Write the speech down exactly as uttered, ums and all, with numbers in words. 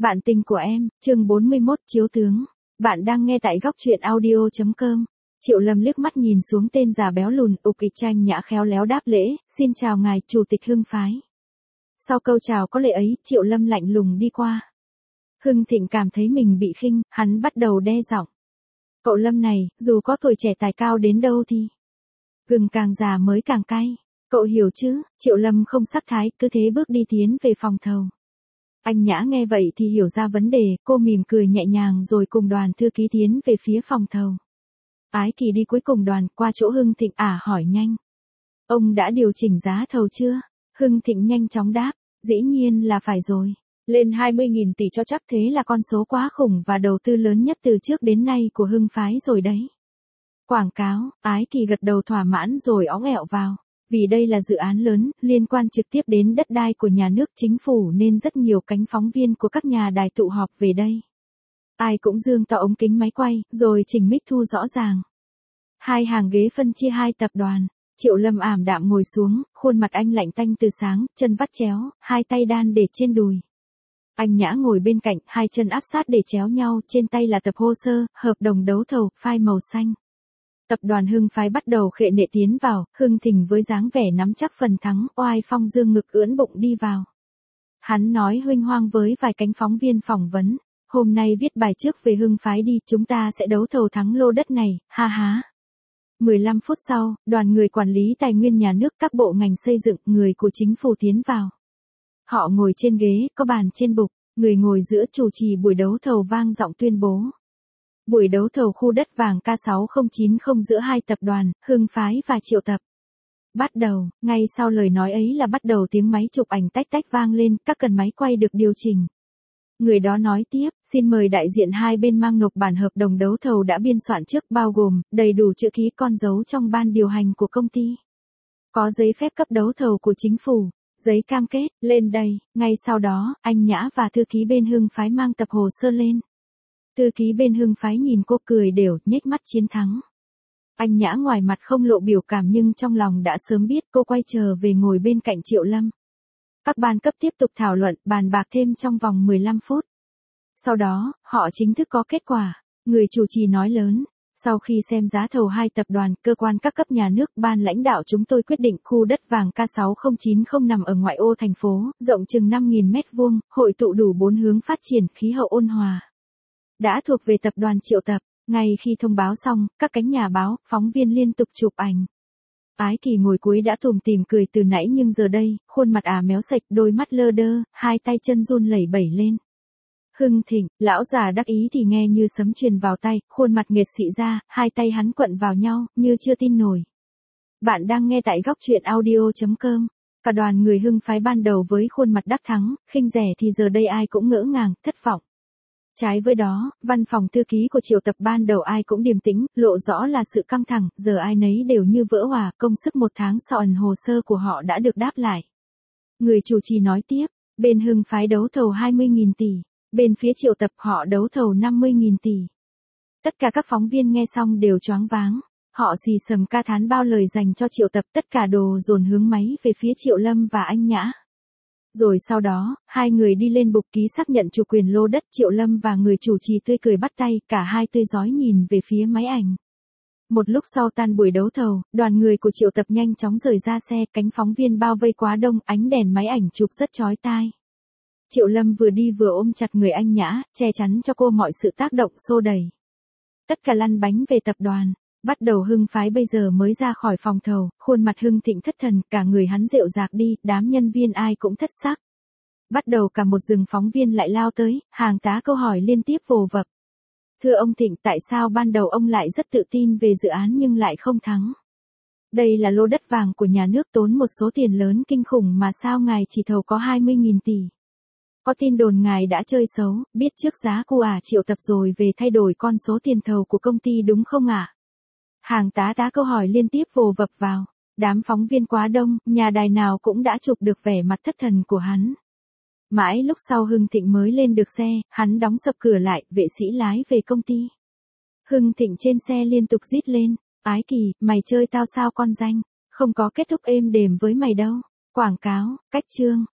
Bạn tình của em, chương bốn mươi mốt chiếu tướng. Bạn đang nghe tại góc truyện audio chấm com. Triệu Lâm liếc mắt nhìn xuống tên già béo lùn, ục ịch Tranh Nhã khéo léo đáp lễ, xin chào ngài chủ tịch Hưng phái. Sau câu chào có lệ ấy, Triệu Lâm lạnh lùng đi qua. Hưng Thịnh cảm thấy mình bị khinh, hắn bắt đầu đe giọng. Cậu Lâm này, dù có tuổi trẻ tài cao đến đâu thì gừng càng già mới càng cay. Cậu hiểu chứ? Triệu Lâm không sắc thái, cứ thế bước đi tiến về phòng thầu. Anh Nhã nghe vậy thì hiểu ra vấn đề, cô mỉm cười nhẹ nhàng rồi cùng đoàn thư ký tiến về phía phòng thầu. Ái Kỳ đi cuối cùng đoàn, qua chỗ Hưng Thịnh ả hỏi nhanh. Ông đã điều chỉnh giá thầu chưa? Hưng Thịnh nhanh chóng đáp, dĩ nhiên là phải rồi. Lên hai mươi nghìn tỷ cho chắc, thế là con số quá khủng và đầu tư lớn nhất từ trước đến nay của Hưng phái rồi đấy. Quảng cáo, Ái Kỳ gật đầu thỏa mãn rồi óng ẹo vào. Vì đây là dự án lớn, liên quan trực tiếp đến đất đai của nhà nước chính phủ nên rất nhiều cánh phóng viên của các nhà đài tụ họp về đây. Ai cũng dương to ống kính máy quay, rồi chỉnh mic thu rõ ràng. Hai hàng ghế phân chia hai tập đoàn, Triệu Lâm ảm đạm ngồi xuống, khuôn mặt anh lạnh tanh từ sáng, chân vắt chéo, hai tay đan để trên đùi. Anh Nhã ngồi bên cạnh, hai chân áp sát để chéo nhau, trên tay là tập hồ sơ, hợp đồng đấu thầu, file màu xanh. Tập đoàn Hưng phái bắt đầu khệ nệ tiến vào, Hưng Thịnh với dáng vẻ nắm chắc phần thắng, oai phong dương ngực ưỡn bụng đi vào. Hắn nói huênh hoang với vài cánh phóng viên phỏng vấn, hôm nay viết bài trước về Hưng phái đi, chúng ta sẽ đấu thầu thắng lô đất này, ha ha. mười lăm phút sau, đoàn người quản lý tài nguyên nhà nước, các bộ ngành xây dựng, người của chính phủ tiến vào. Họ ngồi trên ghế, có bàn trên bục, người ngồi giữa chủ trì buổi đấu thầu vang giọng tuyên bố. Buổi đấu thầu khu đất vàng K sáu không chín không giữa hai tập đoàn, Hưng phái và Triệu tập. Bắt đầu, ngay sau lời nói ấy là bắt đầu tiếng máy chụp ảnh tách tách vang lên, các cần máy quay được điều chỉnh. Người đó nói tiếp, xin mời đại diện hai bên mang nộp bản hợp đồng đấu thầu đã biên soạn trước, bao gồm, đầy đủ chữ ký con dấu trong ban điều hành của công ty. Có giấy phép cấp đấu thầu của chính phủ, giấy cam kết, lên đây. Ngay sau đó, anh Nhã và thư ký bên Hưng phái mang tập hồ sơ lên. Thư ký bên Hưng phái nhìn cô cười đều, nhếch mắt chiến thắng. Anh Nhã ngoài mặt không lộ biểu cảm nhưng trong lòng đã sớm biết, cô quay trở về ngồi bên cạnh Triệu Lâm. Các ban cấp tiếp tục thảo luận, bàn bạc thêm trong vòng mười lăm phút. Sau đó, họ chính thức có kết quả. Người chủ trì nói lớn. Sau khi xem giá thầu hai tập đoàn, cơ quan các cấp nhà nước, ban lãnh đạo chúng tôi quyết định khu đất vàng K sáu không chín không nằm ở ngoại ô thành phố, rộng chừng năm nghìn mét vuông, hội tụ đủ bốn hướng phát triển, khí hậu ôn hòa. Đã thuộc về tập đoàn Triệu tập. Ngay khi thông báo xong, các cánh nhà báo, phóng viên liên tục chụp ảnh. Ái Kỳ ngồi cuối đã tủm tỉm cười từ nãy nhưng giờ đây, khuôn mặt ả méo sạch, đôi mắt lơ đơ, hai tay chân run lẩy bẩy lên. Hưng Thịnh, lão già đắc ý thì nghe như sấm truyền vào tay, khuôn mặt nghệt xị ra, hai tay hắn quặn vào nhau, như chưa tin nổi. Bạn đang nghe tại góc truyện audio chấm com. Cả đoàn người Hưng phái ban đầu với khuôn mặt đắc thắng, khinh rẻ thì giờ đây ai cũng ngỡ ngàng, thất vọng. Trái với đó, văn phòng thư ký của Triệu tập ban đầu ai cũng điềm tĩnh, lộ rõ là sự căng thẳng, giờ ai nấy đều như vỡ hòa, công sức một tháng sau ẩn hồ sơ của họ đã được đáp lại. Người chủ trì nói tiếp, bên Hưng phái đấu thầu hai mươi nghìn tỷ, bên phía Triệu tập họ đấu thầu năm mươi nghìn tỷ. Tất cả các phóng viên nghe xong đều choáng váng, họ xì xầm ca thán bao lời dành cho Triệu tập, tất cả đồ dồn hướng máy về phía Triệu Lâm và anh Nhã. Rồi sau đó, hai người đi lên bục ký xác nhận chủ quyền lô đất, Triệu Lâm và người chủ trì tươi cười bắt tay, cả hai tươi rói nhìn về phía máy ảnh. Một lúc sau tan buổi đấu thầu, đoàn người của Triệu tập nhanh chóng rời ra xe, cánh phóng viên bao vây quá đông, ánh đèn máy ảnh chụp rất chói tai. Triệu Lâm vừa đi vừa ôm chặt người anh Nhã, che chắn cho cô mọi sự tác động xô đẩy. Tất cả lăn bánh về tập đoàn. Bắt đầu Hưng phái bây giờ mới ra khỏi phòng thầu, khuôn mặt Hưng Thịnh thất thần, cả người hắn rệu rạc đi, đám nhân viên ai cũng thất sắc. Bắt đầu cả một rừng phóng viên lại lao tới, hàng tá câu hỏi liên tiếp vồ vập. Thưa ông Thịnh, tại sao ban đầu ông lại rất tự tin về dự án nhưng lại không thắng? Đây là lô đất vàng của nhà nước tốn một số tiền lớn kinh khủng mà sao ngài chỉ thầu có hai mươi nghìn tỷ? Có tin đồn ngài đã chơi xấu, biết trước giá của ả Triệu tập rồi về thay đổi con số tiền thầu của công ty đúng không ạ? À? Hàng tá tá câu hỏi liên tiếp vồ vập vào, đám phóng viên quá đông, nhà đài nào cũng đã chụp được vẻ mặt thất thần của hắn. Mãi lúc sau Hưng Thịnh mới lên được xe, hắn đóng sập cửa lại, vệ sĩ lái về công ty. Hưng Thịnh trên xe liên tục rít lên, Ái Kỳ, mày chơi tao sao con danh, không có kết thúc êm đềm với mày đâu. Quảng cáo, cách chương,